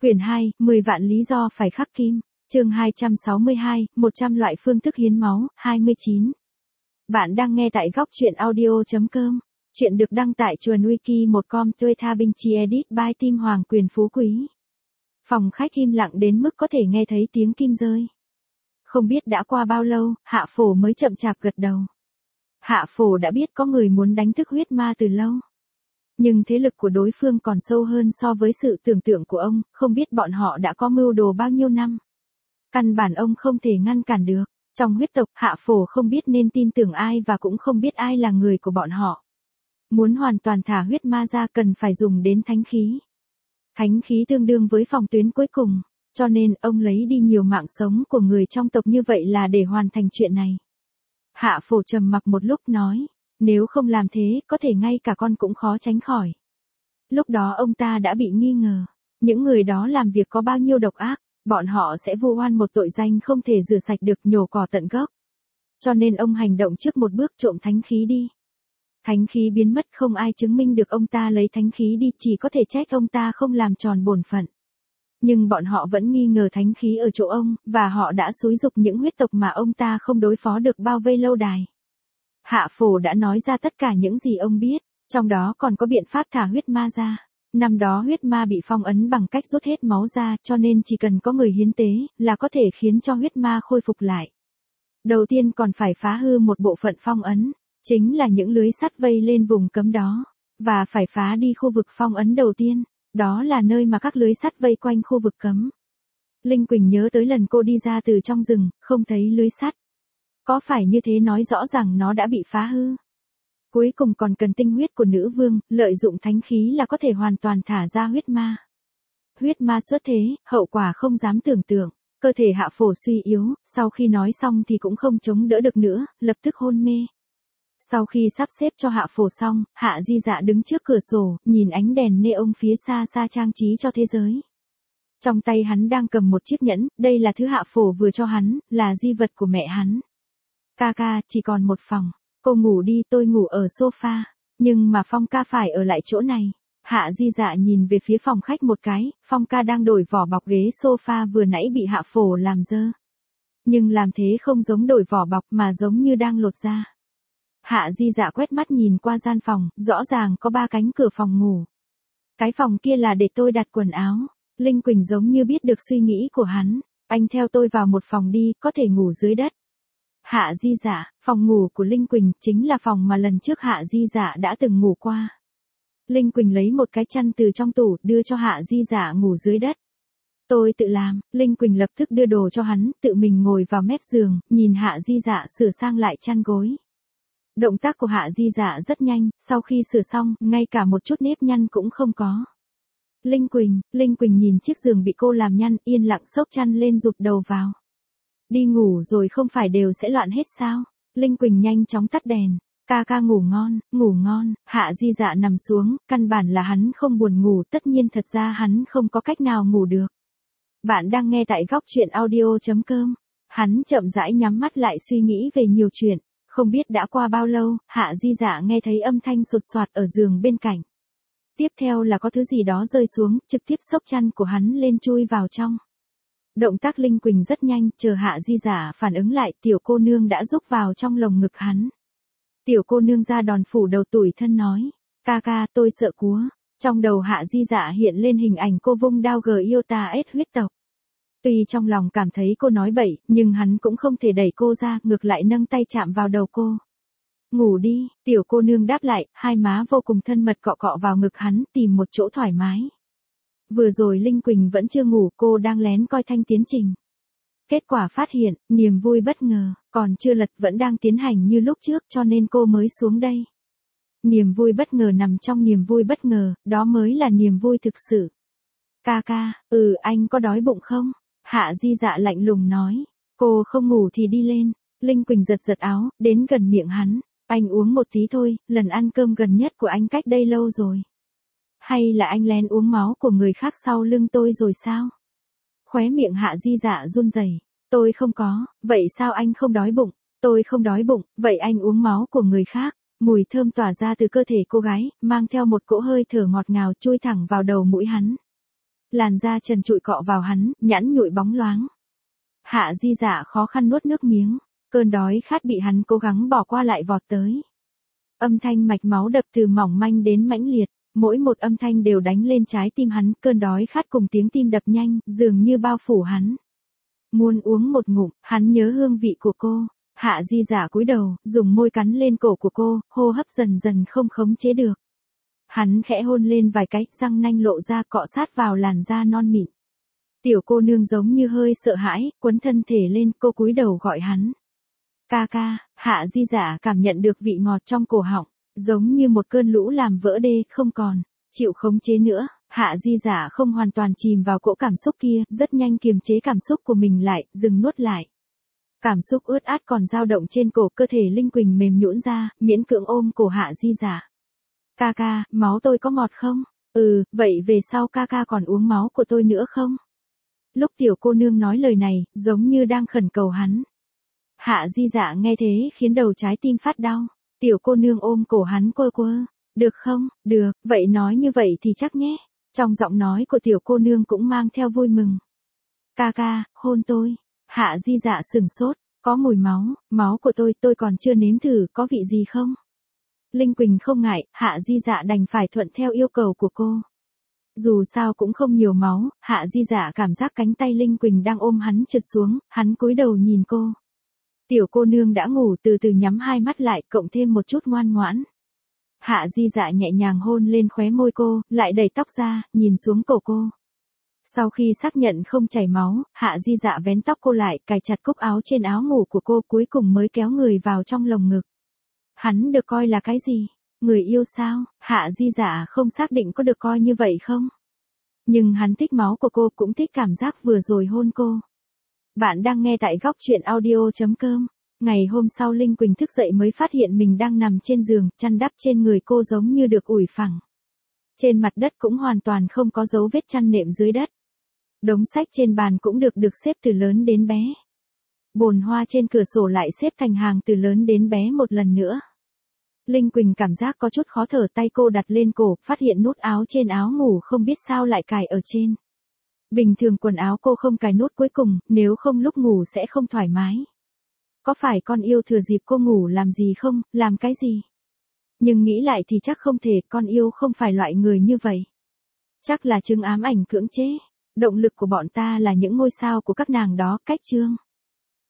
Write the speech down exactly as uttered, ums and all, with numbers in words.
Quyển hai, mười vạn lý do phải khắc kim. Chương hai trăm sáu mươi hai, một trăm loại phương thức hiến máu, hai mươi chín. Bạn đang nghe tại góc truyện audio chấm com. Chuyện được đăng tại chuồn wiki một chấm com Tuê Tha Binh Chi Edit by Tim Hoàng Quyền Phú Quý. Phòng khách im lặng đến mức có thể nghe thấy tiếng kim rơi. Không biết đã qua bao lâu, Hạ Phổ mới chậm chạp gật đầu. Hạ Phổ đã biết có người muốn đánh thức huyết ma từ lâu. Nhưng thế lực của đối phương còn sâu hơn so với sự tưởng tượng của ông, không biết bọn họ đã có mưu đồ bao nhiêu năm. Căn bản ông không thể ngăn cản được. Trong huyết tộc, Hạ Phổ không biết nên tin tưởng ai và cũng không biết ai là người của bọn họ. Muốn hoàn toàn thả huyết ma ra cần phải dùng đến thánh khí. Thánh khí tương đương với phòng tuyến cuối cùng, cho nên ông lấy đi nhiều mạng sống của người trong tộc như vậy là để hoàn thành chuyện này. Hạ Phổ trầm mặc một lúc nói, nếu không làm thế, có thể ngay cả con cũng khó tránh khỏi. Lúc đó ông ta đã bị nghi ngờ, những người đó làm việc có bao nhiêu độc ác, bọn họ sẽ vu oan một tội danh không thể rửa sạch được, nhổ cỏ tận gốc. Cho nên ông hành động trước một bước, trộm thánh khí đi. Thánh khí biến mất, không ai chứng minh được ông ta lấy thánh khí đi, chỉ có thể trách ông ta không làm tròn bổn phận. Nhưng bọn họ vẫn nghi ngờ thánh khí ở chỗ ông, và họ đã xúi giục những huyết tộc mà ông ta không đối phó được bao vây lâu đài. Hạ Phổ đã nói ra tất cả những gì ông biết, trong đó còn có biện pháp thả huyết ma ra. Năm đó huyết ma bị phong ấn bằng cách rút hết máu ra, cho nên chỉ cần có người hiến tế, là có thể khiến cho huyết ma khôi phục lại. Đầu tiên còn phải phá hư một bộ phận phong ấn, chính là những lưới sắt vây lên vùng cấm đó, và phải phá đi khu vực phong ấn đầu tiên, đó là nơi mà các lưới sắt vây quanh khu vực cấm. Linh Quỳnh nhớ tới lần cô đi ra từ trong rừng, không thấy lưới sắt. Có phải như thế nói rõ rằng nó đã bị phá hư? Cuối cùng còn cần tinh huyết của nữ vương, lợi dụng thánh khí là có thể hoàn toàn thả ra huyết ma. Huyết ma xuất thế, hậu quả không dám tưởng tượng, cơ thể Hạ Phổ suy yếu, sau khi nói xong thì cũng không chống đỡ được nữa, lập tức hôn mê. Sau khi sắp xếp cho Hạ Phổ xong, Hạ Di Dạ đứng trước cửa sổ, nhìn ánh đèn neon phía xa xa trang trí cho thế giới. Trong tay hắn đang cầm một chiếc nhẫn, đây là thứ Hạ Phổ vừa cho hắn, là di vật của mẹ hắn. Ca ca, chỉ còn một phòng. Cô ngủ đi, tôi ngủ ở sofa. Nhưng mà Phong ca phải ở lại chỗ này. Hạ Di Dạ nhìn về phía phòng khách một cái, Phong ca đang đổi vỏ bọc ghế sofa vừa nãy bị Hạ Phổ làm dơ. Nhưng làm thế không giống đổi vỏ bọc mà giống như đang lột ra. Hạ Di Dạ quét mắt nhìn qua gian phòng, rõ ràng có ba cánh cửa phòng ngủ. Cái phòng kia là để tôi đặt quần áo. Linh Quỳnh giống như biết được suy nghĩ của hắn. Anh theo tôi vào một phòng đi, có thể ngủ dưới đất. Hạ Di Dạ, phòng ngủ của Linh Quỳnh chính là phòng mà lần trước Hạ Di Dạ đã từng ngủ qua. Linh Quỳnh lấy một cái chăn từ trong tủ đưa cho Hạ Di Dạ ngủ dưới đất. Tôi tự làm. Linh Quỳnh lập tức đưa đồ cho hắn, tự mình ngồi vào mép giường, nhìn Hạ Di Dạ sửa sang lại chăn gối. Động tác của Hạ Di Dạ rất nhanh, sau khi sửa xong, ngay cả một chút nếp nhăn cũng không có. Linh Quỳnh, Linh Quỳnh nhìn chiếc giường bị cô làm nhăn, yên lặng xốc chăn lên rụt đầu vào. Đi ngủ rồi không phải đều sẽ loạn hết sao? Linh Quỳnh nhanh chóng tắt đèn. Ca ca ngủ ngon, ngủ ngon. Hạ Di Dạ nằm xuống, căn bản là hắn không buồn ngủ, tất nhiên thật ra hắn không có cách nào ngủ được. Bạn đang nghe tại góc truyện audio chấm com. Hắn chậm rãi nhắm mắt lại suy nghĩ về nhiều chuyện. Không biết đã qua bao lâu, Hạ Di Dạ nghe thấy âm thanh sột soạt ở giường bên cạnh. Tiếp theo là có thứ gì đó rơi xuống, trực tiếp xốc chăn của hắn lên chui vào trong. Động tác Linh Quỳnh rất nhanh, chờ Hạ Di Dạ phản ứng lại, tiểu cô nương đã rúc vào trong lồng ngực hắn. Tiểu cô nương ra đòn phủ đầu tủi thân nói, ca ca, tôi sợ cúa. Trong đầu Hạ Di Dạ hiện lên hình ảnh cô vung đao gờ yêu ta ết huyết tộc. Tuy trong lòng cảm thấy cô nói bậy, nhưng hắn cũng không thể đẩy cô ra, ngược lại nâng tay chạm vào đầu cô. Ngủ đi, tiểu cô nương đáp lại, hai má vô cùng thân mật cọ cọ vào ngực hắn, tìm một chỗ thoải mái. Vừa rồi Linh Quỳnh vẫn chưa ngủ, cô đang lén coi thanh tiến trình. Kết quả phát hiện, niềm vui bất ngờ, còn chưa lật vẫn đang tiến hành như lúc trước, cho nên cô mới xuống đây. Niềm vui bất ngờ nằm trong niềm vui bất ngờ, đó mới là niềm vui thực sự. Ca ca, ừ anh có đói bụng không? Hạ Di Dạ lạnh lùng nói, cô không ngủ thì đi lên. Linh Quỳnh giật giật áo, đến gần miệng hắn, anh uống một tí thôi, lần ăn cơm gần nhất của anh cách đây lâu rồi. Hay là anh lén uống máu của người khác sau lưng tôi rồi sao? Khóe miệng Hạ Di Dạ run rẩy. Tôi không có, vậy sao anh không đói bụng? Tôi không đói bụng, vậy anh uống máu của người khác. Mùi thơm tỏa ra từ cơ thể cô gái, mang theo một cỗ hơi thở ngọt ngào chui thẳng vào đầu mũi hắn. Làn da trần trụi cọ vào hắn, nhẵn nhụi bóng loáng. Hạ Di Dạ khó khăn nuốt nước miếng, cơn đói khát bị hắn cố gắng bỏ qua lại vọt tới. Âm thanh mạch máu đập từ mỏng manh đến mãnh liệt, mỗi một âm thanh đều đánh lên trái tim hắn, cơn đói khát cùng tiếng tim đập nhanh, dường như bao phủ hắn. Muốn uống một ngụm, hắn nhớ hương vị của cô. Hạ Di Dạ cúi đầu, dùng môi cắn lên cổ của cô, hô hấp dần dần không khống chế được. Hắn khẽ hôn lên vài cái, răng nanh lộ ra cọ sát vào làn da non mịn. Tiểu cô nương giống như hơi sợ hãi, quấn thân thể lên, cô cúi đầu gọi hắn. Ca ca. Hạ Di Dạ cảm nhận được vị ngọt trong cổ họng, giống như một cơn lũ làm vỡ đê, không còn chịu khống chế nữa. Hạ Di Dạ không hoàn toàn chìm vào cỗ cảm xúc kia, rất nhanh kiềm chế cảm xúc của mình lại, dừng nuốt lại. Cảm xúc ướt át còn dao động trên cổ, cơ thể Linh Quỳnh mềm nhũn ra, miễn cưỡng ôm cổ Hạ Di Dạ. Ca ca, máu tôi có ngọt không? Ừ, vậy về sau ca ca còn uống máu của tôi nữa không? Lúc tiểu cô nương nói lời này, giống như đang khẩn cầu hắn. Hạ Di Dạ nghe thế khiến đầu trái tim phát đau. Tiểu cô nương ôm cổ hắn quơ quơ. Được không? Được, vậy nói như vậy thì chắc nhé. Trong giọng nói của tiểu cô nương cũng mang theo vui mừng. Ca ca, hôn tôi. Hạ Di Dạ sừng sốt. Có mùi máu, máu của tôi, tôi còn chưa nếm thử, có vị gì không? Linh Quỳnh không ngại, Hạ Di Dạ đành phải thuận theo yêu cầu của cô. Dù sao cũng không nhiều máu, Hạ Di Dạ cảm giác cánh tay Linh Quỳnh đang ôm hắn trượt xuống, hắn cúi đầu nhìn cô. Tiểu cô nương đã ngủ, từ từ nhắm hai mắt lại, cộng thêm một chút ngoan ngoãn. Hạ Di Dạ nhẹ nhàng hôn lên khóe môi cô, lại đẩy tóc ra, nhìn xuống cổ cô. Sau khi xác nhận không chảy máu, Hạ Di Dạ vén tóc cô lại, cài chặt cúc áo trên áo ngủ của cô, cuối cùng mới kéo người vào trong lồng ngực. Hắn được coi là cái gì? Người yêu sao? Hạ Di Dạ không xác định có được coi như vậy không? Nhưng hắn thích máu của cô, cũng thích cảm giác vừa rồi hôn cô. Bạn đang nghe tại góc truyện audio chấm com. Ngày hôm sau Linh Quỳnh thức dậy mới phát hiện mình đang nằm trên giường, chăn đắp trên người cô giống như được ủi phẳng. Trên mặt đất cũng hoàn toàn không có dấu vết chăn nệm dưới đất. Đống sách trên bàn cũng được được xếp từ lớn đến bé. Bồn hoa trên cửa sổ lại xếp thành hàng từ lớn đến bé một lần nữa. Linh Quỳnh cảm giác có chút khó thở, tay cô đặt lên cổ, phát hiện nút áo trên áo ngủ không biết sao lại cài ở trên. Bình thường quần áo cô không cài nút cuối cùng, nếu không lúc ngủ sẽ không thoải mái. Có phải con yêu thừa dịp cô ngủ làm gì không, làm cái gì? Nhưng nghĩ lại thì chắc không thể, con yêu không phải loại người như vậy. Chắc là chứng ám ảnh cưỡng chế. Động lực của bọn ta là những ngôi sao của các nàng đó, cách chương.